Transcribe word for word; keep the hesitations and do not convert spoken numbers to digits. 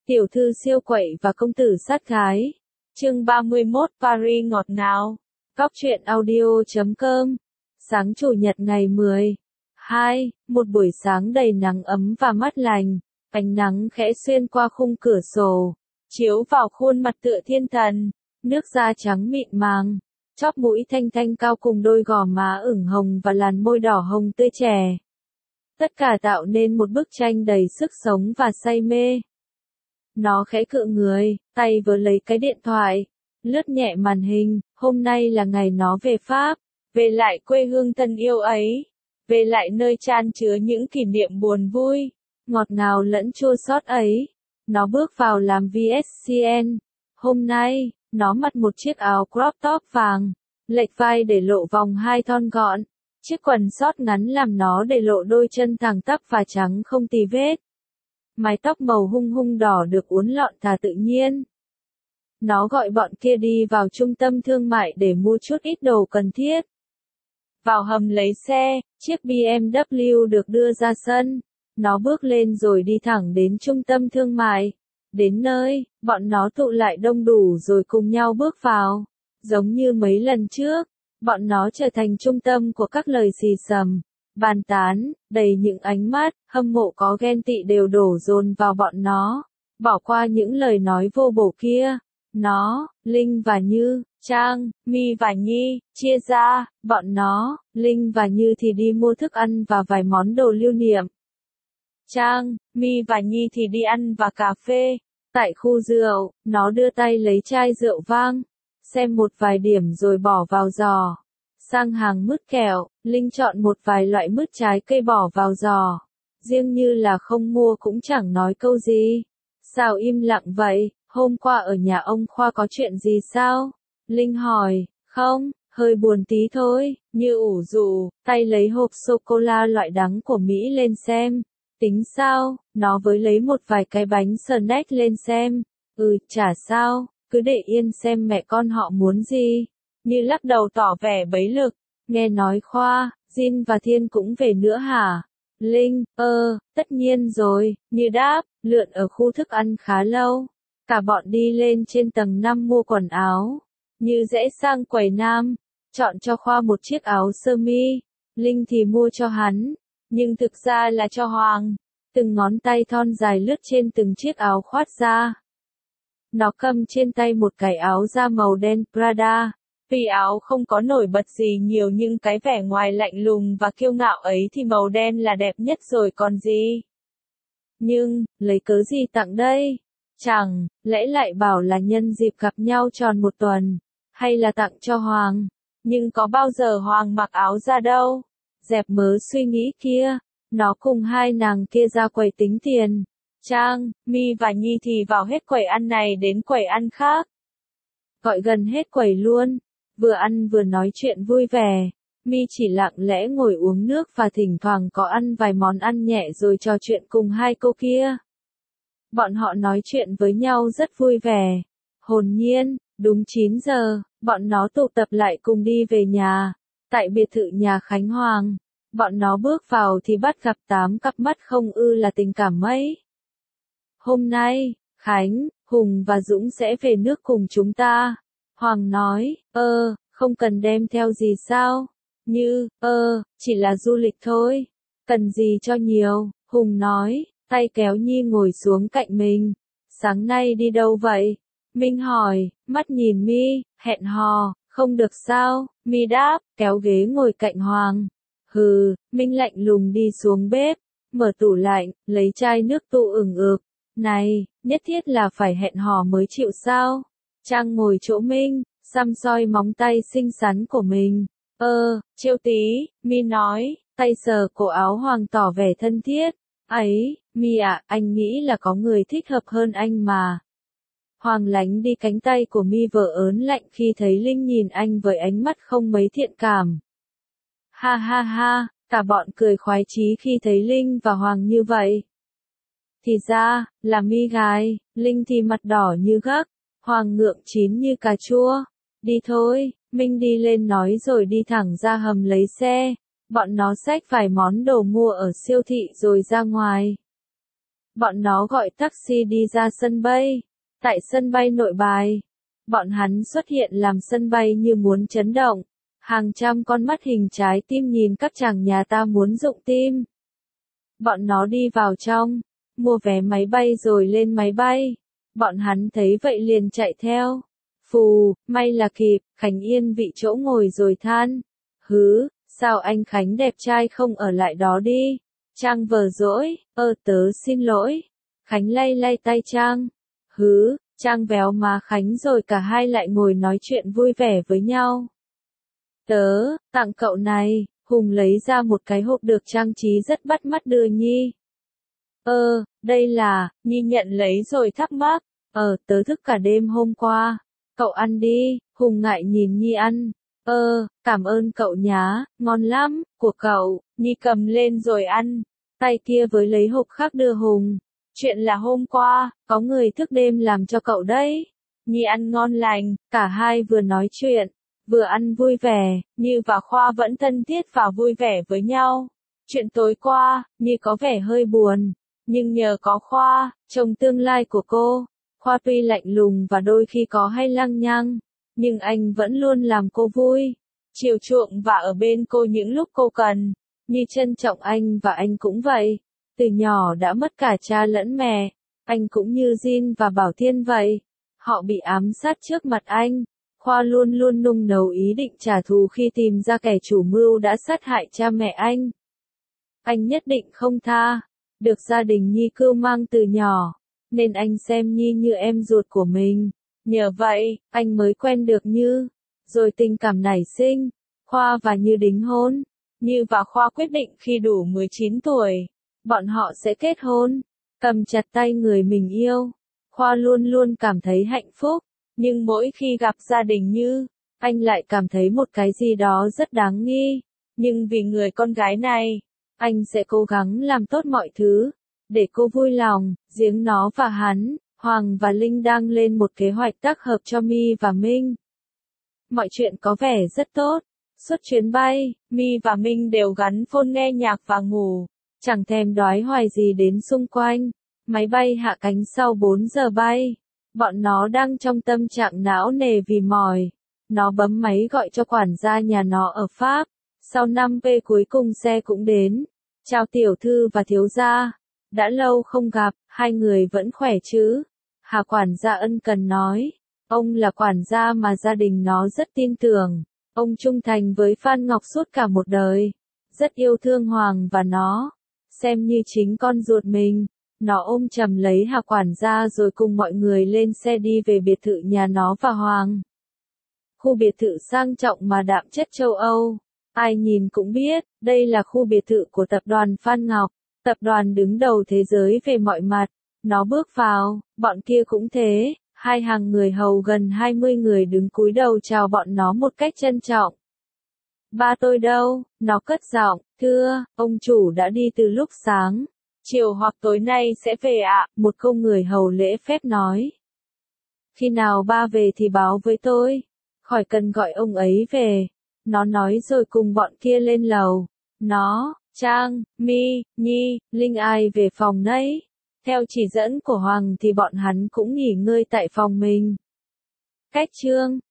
Tiểu thư siêu quậy và công tử sát gái. Chương ba mươi mốt Paris ngọt ngào. Góc truyện audio chấm com. Sáng chủ nhật ngày mười hai, một buổi sáng đầy nắng ấm và mát lành, ánh nắng khẽ xuyên qua khung cửa sổ, chiếu vào khuôn mặt tựa thiên thần, nước da trắng mịn màng, chóp mũi thanh thanh cao cùng đôi gò má ửng hồng và làn môi đỏ hồng tươi trẻ. Tất cả tạo nên một bức tranh đầy sức sống và say mê. Nó khẽ cựa người, tay vớ lấy cái điện thoại, lướt nhẹ màn hình, hôm nay là ngày nó về Pháp, về lại quê hương thân yêu ấy, về lại nơi chan chứa những kỷ niệm buồn vui, ngọt ngào lẫn chua xót ấy. Nó bước vào làm vê ét xê en. Hôm nay, nó mặc một chiếc áo crop top vàng, lệch vai để lộ vòng hai thon gọn, chiếc quần short ngắn làm nó để lộ đôi chân thẳng tắp và trắng không tì vết. Mái tóc màu hung hung đỏ được uốn lọn thả tự nhiên. Nó gọi bọn kia đi vào trung tâm thương mại để mua chút ít đồ cần thiết. Vào hầm lấy xe, chiếc bê em vê được đưa ra sân. Nó bước lên rồi đi thẳng đến trung tâm thương mại. Đến nơi, bọn nó tụ lại đông đủ rồi cùng nhau bước vào. Giống như mấy lần trước, bọn nó trở thành trung tâm của các lời xì xầm, bàn tán, đầy những ánh mắt, hâm mộ có ghen tị đều đổ dồn vào bọn nó. Bỏ qua những lời nói vô bổ kia. Nó, Linh và Như, Trang, My và Nhi, chia ra, bọn nó, Linh và Như thì đi mua thức ăn và vài món đồ lưu niệm. Trang, My và Nhi thì đi ăn và cà phê. Tại khu rượu, nó đưa tay lấy chai rượu vang, xem một vài điểm rồi bỏ vào giò. Sang hàng mứt kẹo, Linh chọn một vài loại mứt trái cây bỏ vào giò. Riêng Như là không mua cũng chẳng nói câu gì. Sao im lặng vậy, hôm qua ở nhà ông Khoa có chuyện gì sao? Linh hỏi, không, hơi buồn tí thôi. Như ủ rũ, tay lấy hộp sô-cô-la loại đắng của Mỹ lên xem. Tính sao, nó với lấy một vài cái bánh snack lên xem. Ừ, chả sao, cứ để yên xem mẹ con họ muốn gì. Như lắc đầu tỏ vẻ bấy lực. Nghe nói Khoa, Jin và Thiên cũng về nữa hả? Linh, ơ, tất nhiên rồi. Như đáp, lượn ở khu thức ăn khá lâu. Cả bọn đi lên trên tầng năm mua quần áo. Như rẽ sang quầy nam, chọn cho Khoa một chiếc áo sơ mi. Linh thì mua cho hắn, nhưng thực ra là cho Hoàng. Từng ngón tay thon dài lướt trên từng chiếc áo khoác ra. Nó cầm trên tay một cái áo da màu đen Prada. Vì áo không có nổi bật gì nhiều nhưng cái vẻ ngoài lạnh lùng và kiêu ngạo ấy thì màu đen là đẹp nhất rồi còn gì. Nhưng, lấy cớ gì tặng đây? Chẳng, lẽ lại bảo là nhân dịp gặp nhau tròn một tuần, hay là tặng cho Hoàng? Nhưng có bao giờ Hoàng mặc áo ra đâu? Dẹp mớ suy nghĩ kia, nó cùng hai nàng kia ra quầy tính tiền. Trang, My và Nhi thì vào hết quầy ăn này đến quầy ăn khác. Gọi gần hết quầy luôn, vừa ăn vừa nói chuyện vui vẻ. My chỉ lặng lẽ ngồi uống nước và thỉnh thoảng có ăn vài món ăn nhẹ rồi trò chuyện cùng hai cô kia. Bọn họ nói chuyện với nhau rất vui vẻ, hồn nhiên. Đúng chín giờ, bọn nó tụ tập lại cùng đi về nhà. Tại biệt thự nhà Khánh Hoàng, bọn nó bước vào thì bắt gặp tám cặp mắt không ư là tình cảm mấy. Hôm nay, Khánh, Hùng và Dũng sẽ về nước cùng chúng ta. Hoàng nói, ơ, không cần đem theo gì sao? Như, ơ, chỉ là du lịch thôi. Cần gì cho nhiều? Hùng nói, tay kéo Nhi ngồi xuống cạnh mình. Sáng nay đi đâu vậy? Minh hỏi, mắt nhìn My, hẹn hò, không được sao? My đáp, kéo ghế ngồi cạnh Hoàng. Hừ, Minh lạnh lùng đi xuống bếp, mở tủ lạnh, lấy chai nước tụ ửng ực. Này, nhất thiết là phải hẹn hò mới chịu sao? Trang ngồi chỗ Minh, xăm soi móng tay xinh xắn của mình. Ơ, trêu tí, My nói, tay sờ cổ áo Hoàng tỏ vẻ thân thiết. Ấy, My ạ, anh nghĩ là có người thích hợp hơn anh mà. Hoàng lánh đi cánh tay của My vờ ớn lạnh khi thấy Linh nhìn anh với ánh mắt không mấy thiện cảm. Ha ha ha, cả bọn cười khoái chí khi thấy Linh và Hoàng như vậy. Thì ra, là My gái, Linh thì mặt đỏ như gấc, Hoàng ngượng chín như cà chua. Đi thôi, Minh đi lên nói rồi đi thẳng ra hầm lấy xe. Bọn nó xách vài món đồ mua ở siêu thị rồi ra ngoài. Bọn nó gọi taxi đi ra sân bay. Tại sân bay Nội Bài, bọn hắn xuất hiện làm sân bay như muốn chấn động. Hàng trăm con mắt hình trái tim nhìn các chàng nhà ta muốn rụng tim. Bọn nó đi vào trong, mua vé máy bay rồi lên máy bay. Bọn hắn thấy vậy liền chạy theo. Phù, may là kịp, Khánh yên vị chỗ ngồi rồi than. Hứ, sao anh Khánh đẹp trai không ở lại đó đi? Trang vờ dỗi, ơ tớ xin lỗi. Khánh lay lay tay Trang. Hứ, Trang véo má Khánh rồi cả hai lại ngồi nói chuyện vui vẻ với nhau. Tớ, tặng cậu này, Hùng lấy ra một cái hộp được trang trí rất bắt mắt đưa Nhi. Ơ, đây là, Nhi nhận lấy rồi thắc mắc. Ờ, tớ thức cả đêm hôm qua. Cậu ăn đi, Hùng ngại nhìn Nhi ăn. Ơ, cảm ơn cậu nhá, ngon lắm, của cậu. Nhi cầm lên rồi ăn. Tay kia với lấy hộp khác đưa Hùng. Chuyện là hôm qua, có người thức đêm làm cho cậu đấy. Nhi ăn ngon lành, cả hai vừa nói chuyện, vừa ăn vui vẻ, Như và Khoa vẫn thân thiết và vui vẻ với nhau. Chuyện tối qua, Như có vẻ hơi buồn, nhưng nhờ có Khoa, chồng tương lai của cô, Khoa tuy lạnh lùng và đôi khi có hay lăng nhăng, nhưng anh vẫn luôn làm cô vui, chiều chuộng và ở bên cô những lúc cô cần. Như trân trọng anh và anh cũng vậy. Từ nhỏ đã mất cả cha lẫn mẹ, anh cũng như Jin và Bảo Thiên vậy. Họ bị ám sát trước mặt anh. Khoa luôn luôn nung nấu ý định trả thù khi tìm ra kẻ chủ mưu đã sát hại cha mẹ anh. Anh nhất định không tha. Được gia đình Nhi cưu mang từ nhỏ, nên anh xem Nhi như em ruột của mình. Nhờ vậy, anh mới quen được Như. Rồi tình cảm nảy sinh, Khoa và Như đính hôn. Như và Khoa quyết định khi đủ mười chín tuổi, bọn họ sẽ kết hôn, cầm chặt tay người mình yêu. Khoa luôn luôn cảm thấy hạnh phúc, nhưng mỗi khi gặp gia đình Như, anh lại cảm thấy một cái gì đó rất đáng nghi. Nhưng vì người con gái này, anh sẽ cố gắng làm tốt mọi thứ, để cô vui lòng. Giếng nó và hắn, Hoàng và Linh đang lên một kế hoạch tác hợp cho My và Minh. Mọi chuyện có vẻ rất tốt. Suốt chuyến bay, My và Minh đều gắn phone nghe nhạc và ngủ, chẳng thèm đoái hoài gì đến xung quanh. Máy bay hạ cánh sau bốn giờ bay. Bọn nó đang trong tâm trạng não nề vì mỏi. Nó bấm máy gọi cho quản gia nhà nó ở Pháp. Sau năm phút cuối cùng xe cũng đến. Chào tiểu thư và thiếu gia. Đã lâu không gặp, hai người vẫn khỏe chứ? Hà quản gia ân cần nói. Ông là quản gia mà gia đình nó rất tin tưởng. Ông trung thành với Phan Ngọc suốt cả một đời. Rất yêu thương Hoàng và nó. Xem như chính con ruột mình. Nó ôm chầm lấy Hà quản gia rồi cùng mọi người lên xe đi về biệt thự nhà nó và Hoàng. Khu biệt thự sang trọng mà đạm chất châu Âu. Ai nhìn cũng biết, đây là khu biệt thự của tập đoàn Phan Ngọc. Tập đoàn đứng đầu thế giới về mọi mặt. Nó bước vào, bọn kia cũng thế. Hai hàng người hầu gần hai mươi người đứng cúi đầu chào bọn nó một cách trân trọng. Ba tôi đâu? Nó cất giọng. Thưa, ông chủ đã đi từ lúc sáng. Chiều hoặc tối nay sẽ về ạ, một câu người hầu lễ phép nói. Khi nào ba về thì báo với tôi. Khỏi cần gọi ông ấy về. Nó nói rồi cùng bọn kia lên lầu. Nó, Trang, My, Nhi, Linh ai về phòng nấy. Theo chỉ dẫn của Hoàng thì bọn hắn cũng nghỉ ngơi tại phòng mình. Cách chương